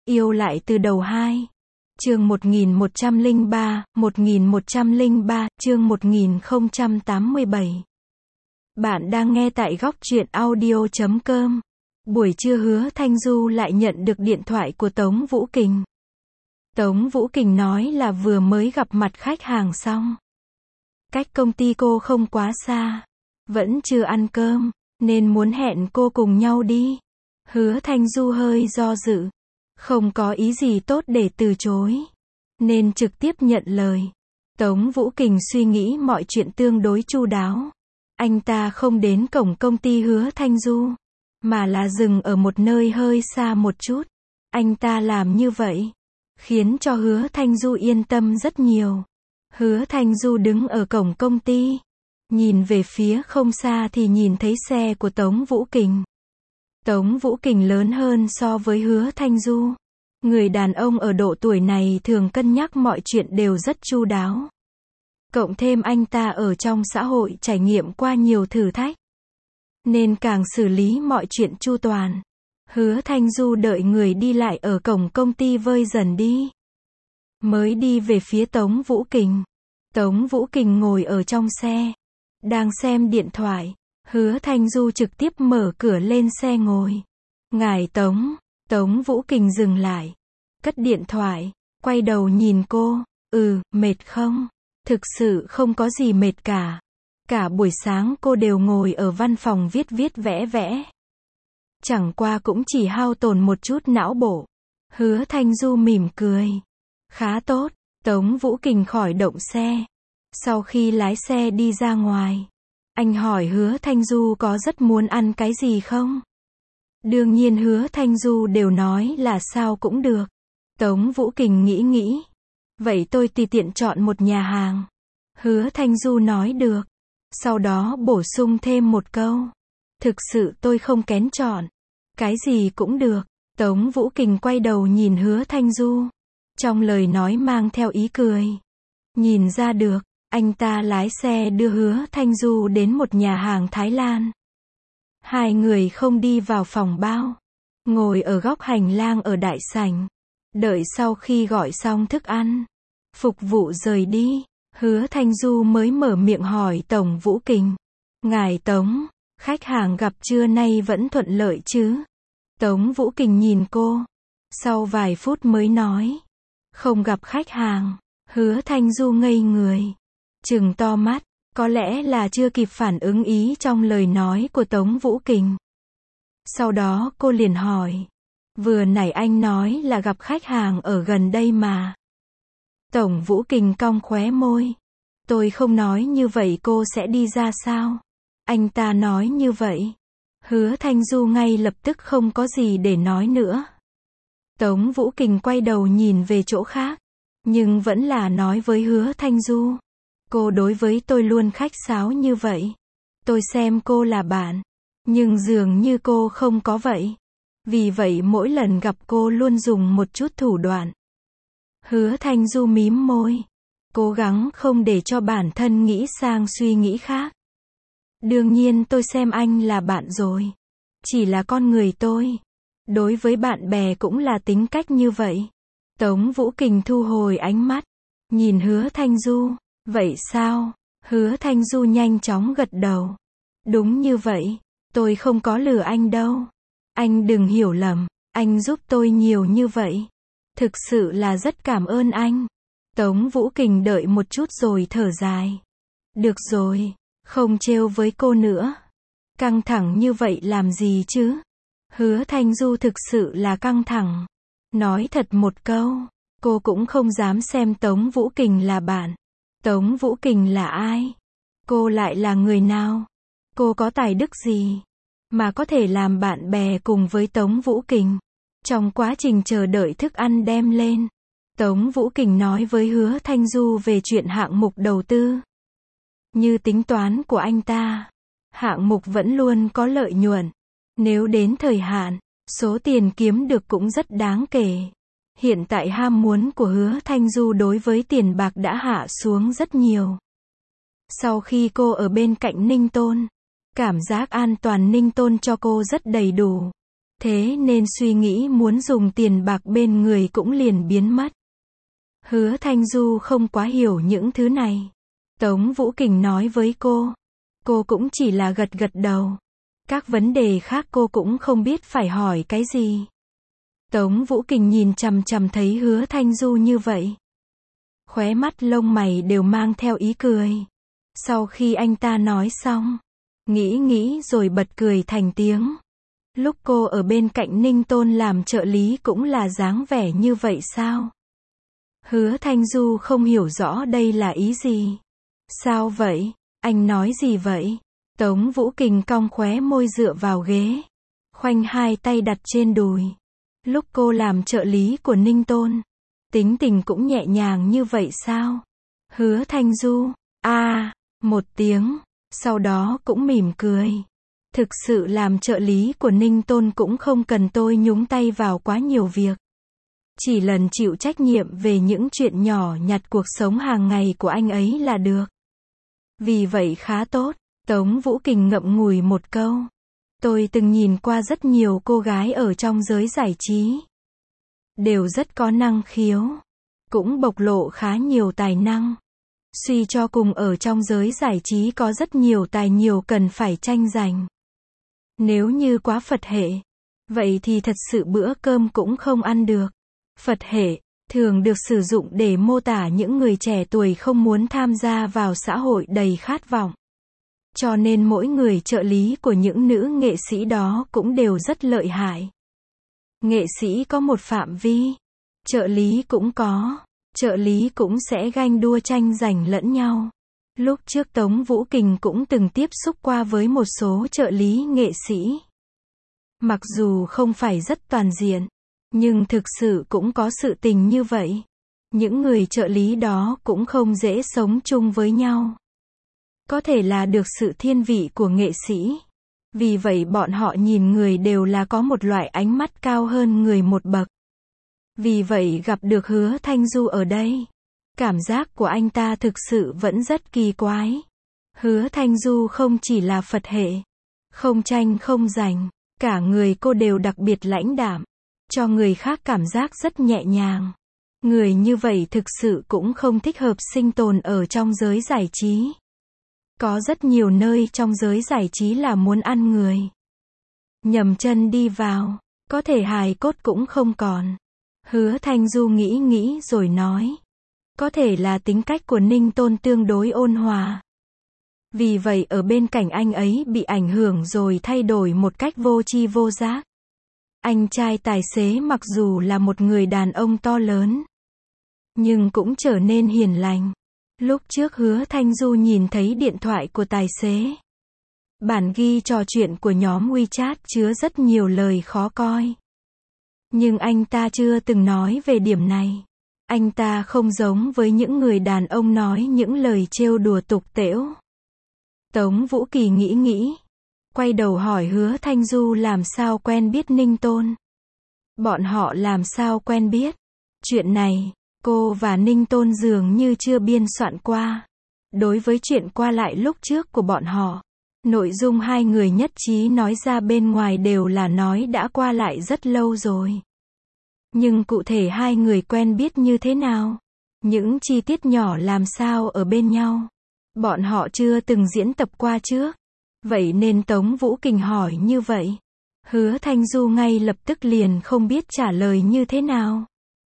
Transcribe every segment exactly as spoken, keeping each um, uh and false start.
Yêu lại từ đầu hai. Chương một nghìn một trăm lẻ ba, một nghìn một trăm lẻ ba, chương một nghìn không trăm tám mươi bảy. Bạn đang nghe tại góc truyện audio chấm com. Buổi trưa Hứa Thanh Du lại nhận được điện thoại của Tống Vũ Kình. Tống Vũ Kình nói là vừa mới gặp mặt khách hàng xong. Cách công ty cô không quá xa. Vẫn chưa ăn cơm, nên muốn hẹn cô cùng nhau đi. Hứa Thanh Du hơi do dự. Không có ý gì tốt để từ chối. Nên trực tiếp nhận lời. Tống Vũ Kình suy nghĩ mọi chuyện tương đối chu đáo. Anh ta không đến cổng công ty Hứa Thanh Du, mà là dừng ở một nơi hơi xa một chút. Anh ta làm như vậy, khiến cho Hứa Thanh Du yên tâm rất nhiều. Hứa Thanh Du đứng ở cổng công ty. Nhìn về phía không xa thì nhìn thấy xe của Tống Vũ Kình. Tống Vũ Kình lớn hơn so với Hứa Thanh Du. Người đàn ông ở độ tuổi này thường cân nhắc mọi chuyện đều rất chu đáo. Cộng thêm anh ta ở trong xã hội trải nghiệm qua nhiều thử thách, nên càng xử lý mọi chuyện chu toàn. Hứa Thanh Du đợi người đi lại ở cổng công ty vơi dần đi. Mới đi về phía Tống Vũ Kình. Tống Vũ Kình ngồi ở trong xe, đang xem điện thoại. Hứa Thanh Du trực tiếp mở cửa lên xe ngồi. Ngài Tống. Tống Vũ Kình dừng lại, cất điện thoại, quay đầu nhìn cô. Ừ, mệt không? Thực sự không có gì mệt cả. Cả buổi sáng cô đều ngồi ở văn phòng viết viết vẽ vẽ. Chẳng qua cũng chỉ hao tổn một chút não bộ. Hứa Thanh Du mỉm cười. Khá tốt. Tống Vũ Kình khỏi động xe. Sau khi lái xe đi ra ngoài, anh hỏi Hứa Thanh Du có rất muốn ăn cái gì không? Đương nhiên Hứa Thanh Du đều nói là sao cũng được. Tống Vũ Kình nghĩ nghĩ. Vậy tôi tùy tiện chọn một nhà hàng. Hứa Thanh Du nói được. Sau đó bổ sung thêm một câu. Thực sự tôi không kén chọn. Cái gì cũng được. Tống Vũ Kình quay đầu nhìn Hứa Thanh Du. Trong lời nói mang theo ý cười. Nhìn ra được, anh ta lái xe đưa Hứa Thanh Du đến một nhà hàng Thái Lan. Hai người không đi vào phòng bao. Ngồi ở góc hành lang ở đại sảnh. Đợi sau khi gọi xong thức ăn, phục vụ rời đi, Hứa Thanh Du mới mở miệng hỏi Tống Vũ Kình. Ngài Tống, khách hàng gặp trưa nay vẫn thuận lợi chứ? Tống Vũ Kình nhìn cô. Sau vài phút mới nói. Không gặp khách hàng. Hứa Thanh Du ngây người. Trừng to mắt. Có lẽ là chưa kịp phản ứng ý trong lời nói của Tống Vũ Kình. Sau đó cô liền hỏi. Vừa nãy anh nói là gặp khách hàng ở gần đây mà. Tống Vũ Kình cong khóe môi. Tôi không nói như vậy cô sẽ đi ra sao? Anh ta nói như vậy. Hứa Thanh Du ngay lập tức không có gì để nói nữa. Tống Vũ Kình quay đầu nhìn về chỗ khác. Nhưng vẫn là nói với Hứa Thanh Du. Cô đối với tôi luôn khách sáo như vậy. Tôi xem cô là bạn. Nhưng dường như cô không có vậy. Vì vậy mỗi lần gặp cô luôn dùng một chút thủ đoạn. Hứa Thanh Du mím môi. Cố gắng không để cho bản thân nghĩ sang suy nghĩ khác. Đương nhiên tôi xem anh là bạn rồi. Chỉ là con người tôi. Đối với bạn bè cũng là tính cách như vậy. Tống Vũ Kình thu hồi ánh mắt. Nhìn Hứa Thanh Du. Vậy sao? Hứa Thanh Du nhanh chóng gật đầu. Đúng như vậy. Tôi không có lừa anh đâu. Anh đừng hiểu lầm. Anh giúp tôi nhiều như vậy. Thực sự là rất cảm ơn anh. Tống Vũ Kình đợi một chút rồi thở dài. Được rồi. Không trêu với cô nữa. Căng thẳng như vậy làm gì chứ? Hứa Thanh Du thực sự là căng thẳng. Nói thật một câu. Cô cũng không dám xem Tống Vũ Kình là bạn. Tống Vũ Kình là ai? Cô lại là người nào? Cô có tài đức gì mà có thể làm bạn bè cùng với Tống Vũ Kình? Trong quá trình chờ đợi thức ăn đem lên, Tống Vũ Kình nói với Hứa Thanh Du về chuyện hạng mục đầu tư. Như tính toán của anh ta, hạng mục vẫn luôn có lợi nhuận. Nếu đến thời hạn, số tiền kiếm được cũng rất đáng kể. Hiện tại ham muốn của Hứa Thanh Du đối với tiền bạc đã hạ xuống rất nhiều. Sau khi cô ở bên cạnh Ninh Tôn, cảm giác an toàn Ninh Tôn cho cô rất đầy đủ. Thế nên suy nghĩ muốn dùng tiền bạc bên người cũng liền biến mất. Hứa Thanh Du không quá hiểu những thứ này. Tống Vũ Kình nói với cô. Cô cũng chỉ là gật gật đầu. Các vấn đề khác cô cũng không biết phải hỏi cái gì. Tống Vũ Kình nhìn chằm chằm thấy Hứa Thanh Du như vậy. Khóe mắt lông mày đều mang theo ý cười. Sau khi anh ta nói xong, nghĩ nghĩ rồi bật cười thành tiếng. Lúc cô ở bên cạnh Ninh Tôn làm trợ lý cũng là dáng vẻ như vậy sao? Hứa Thanh Du không hiểu rõ đây là ý gì. Sao vậy? Anh nói gì vậy? Tống Vũ Kình cong khóe môi dựa vào ghế. Khoanh hai tay đặt trên đùi. Lúc cô làm trợ lý của Ninh Tôn, tính tình cũng nhẹ nhàng như vậy sao? Hứa Thanh Du, a à, một tiếng, sau đó cũng mỉm cười. Thực sự làm trợ lý của Ninh Tôn cũng không cần tôi nhúng tay vào quá nhiều việc. Chỉ lần chịu trách nhiệm về những chuyện nhỏ nhặt cuộc sống hàng ngày của anh ấy là được. Vì vậy khá tốt. Tống Vũ Kình ngậm ngùi một câu. Tôi từng nhìn qua rất nhiều cô gái ở trong giới giải trí. Đều rất có năng khiếu. Cũng bộc lộ khá nhiều tài năng. Suy cho cùng ở trong giới giải trí có rất nhiều tài nhiều cần phải tranh giành. Nếu như quá Phật hệ, vậy thì thật sự bữa cơm cũng không ăn được. Phật hệ thường được sử dụng để mô tả những người trẻ tuổi không muốn tham gia vào xã hội đầy khát vọng. Cho nên mỗi người trợ lý của những nữ nghệ sĩ đó cũng đều rất lợi hại. Nghệ sĩ có một phạm vi, trợ lý cũng có, trợ lý cũng sẽ ganh đua tranh giành lẫn nhau. Lúc trước Tống Vũ Kình cũng từng tiếp xúc qua với một số trợ lý nghệ sĩ. Mặc dù không phải rất toàn diện, nhưng thực sự cũng có sự tình như vậy. Những người trợ lý đó cũng không dễ sống chung với nhau. Có thể là được sự thiên vị của nghệ sĩ. Vì vậy bọn họ nhìn người đều là có một loại ánh mắt cao hơn người một bậc. Vì vậy gặp được Hứa Thanh Du ở đây, cảm giác của anh ta thực sự vẫn rất kỳ quái. Hứa Thanh Du không chỉ là Phật hệ, không tranh không giành, cả người cô đều đặc biệt lãnh đạm, cho người khác cảm giác rất nhẹ nhàng. Người như vậy thực sự cũng không thích hợp sinh tồn ở trong giới giải trí. Có rất nhiều nơi trong giới giải trí là muốn ăn người. Nhầm chân đi vào, có thể hài cốt cũng không còn. Hứa Thanh Du nghĩ nghĩ rồi nói. Có thể là tính cách của Ninh Tôn tương đối ôn hòa. Vì vậy ở bên cạnh anh ấy bị ảnh hưởng rồi thay đổi một cách vô tri vô giác. Anh trai tài xế mặc dù là một người đàn ông to lớn, nhưng cũng trở nên hiền lành. Lúc trước Hứa Thanh Du nhìn thấy điện thoại của tài xế. Bản ghi trò chuyện của nhóm WeChat chứa rất nhiều lời khó coi. Nhưng anh ta chưa từng nói về điểm này. Anh ta không giống với những người đàn ông nói những lời trêu đùa tục tễu. Tống Vũ Kỳ nghĩ nghĩ. Quay đầu hỏi Hứa Thanh Du làm sao quen biết Ninh Tôn. Bọn họ làm sao quen biết. Chuyện này, cô và Ninh Tôn dường như chưa biên soạn qua. Đối với chuyện qua lại lúc trước của bọn họ, nội dung hai người nhất trí nói ra bên ngoài đều là nói đã qua lại rất lâu rồi. Nhưng cụ thể hai người quen biết như thế nào? Những chi tiết nhỏ làm sao ở bên nhau? Bọn họ chưa từng diễn tập qua trước. Vậy nên Tống Vũ Kình hỏi như vậy. Hứa Thanh Du ngay lập tức liền không biết trả lời như thế nào.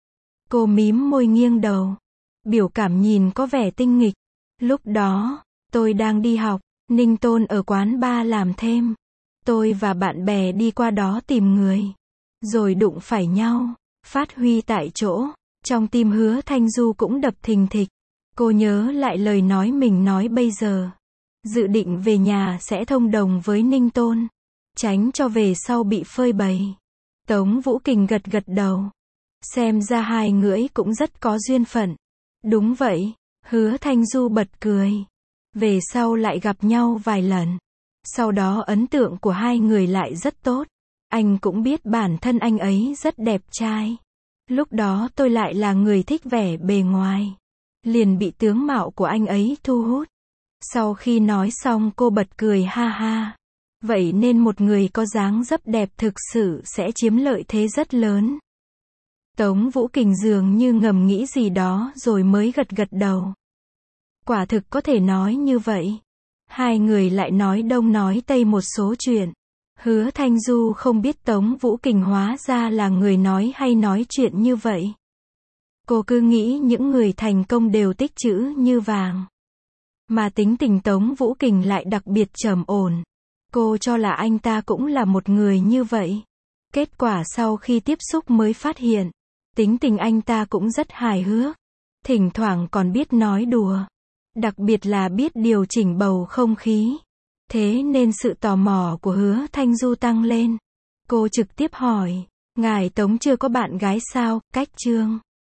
Cô mím môi nghiêng đầu. Biểu cảm nhìn có vẻ tinh nghịch. Lúc đó, tôi đang đi học, Ninh Tôn ở quán bar làm thêm. Tôi và bạn bè đi qua đó tìm người. Rồi đụng phải nhau, phát huy tại chỗ. Trong tim Hứa Thanh Du cũng đập thình thịch. Cô nhớ lại lời nói mình nói bây giờ. Dự định về nhà sẽ thông đồng với Ninh Tôn. Tránh cho về sau bị phơi bày. Tống Vũ Kình gật gật đầu. Xem ra hai người cũng rất có duyên phận. Đúng vậy, Hứa Thanh Du bật cười. Về sau lại gặp nhau vài lần. Sau đó ấn tượng của hai người lại rất tốt. Anh cũng biết bản thân anh ấy rất đẹp trai. Lúc đó tôi lại là người thích vẻ bề ngoài. Liền bị tướng mạo của anh ấy thu hút. Sau khi nói xong cô bật cười ha ha. Vậy nên một người có dáng dấp đẹp thực sự sẽ chiếm lợi thế rất lớn. Tống Vũ Kình dường như ngầm nghĩ gì đó rồi mới gật gật đầu. Quả thực có thể nói như vậy. Hai người lại nói đông nói tây một số chuyện. Hứa Thanh Du không biết Tống Vũ Kình hóa ra là người nói hay nói chuyện như vậy. Cô cứ nghĩ những người thành công đều tích trữ như vàng. Mà tính tình Tống Vũ Kình lại đặc biệt trầm ổn. Cô cho là anh ta cũng là một người như vậy. Kết quả sau khi tiếp xúc mới phát hiện, tính tình anh ta cũng rất hài hước. Thỉnh thoảng còn biết nói đùa. Đặc biệt là biết điều chỉnh bầu không khí. Thế nên sự tò mò của Hứa Thanh Du tăng lên. Cô trực tiếp hỏi, ngài Tống chưa có bạn gái sao, cách Trương?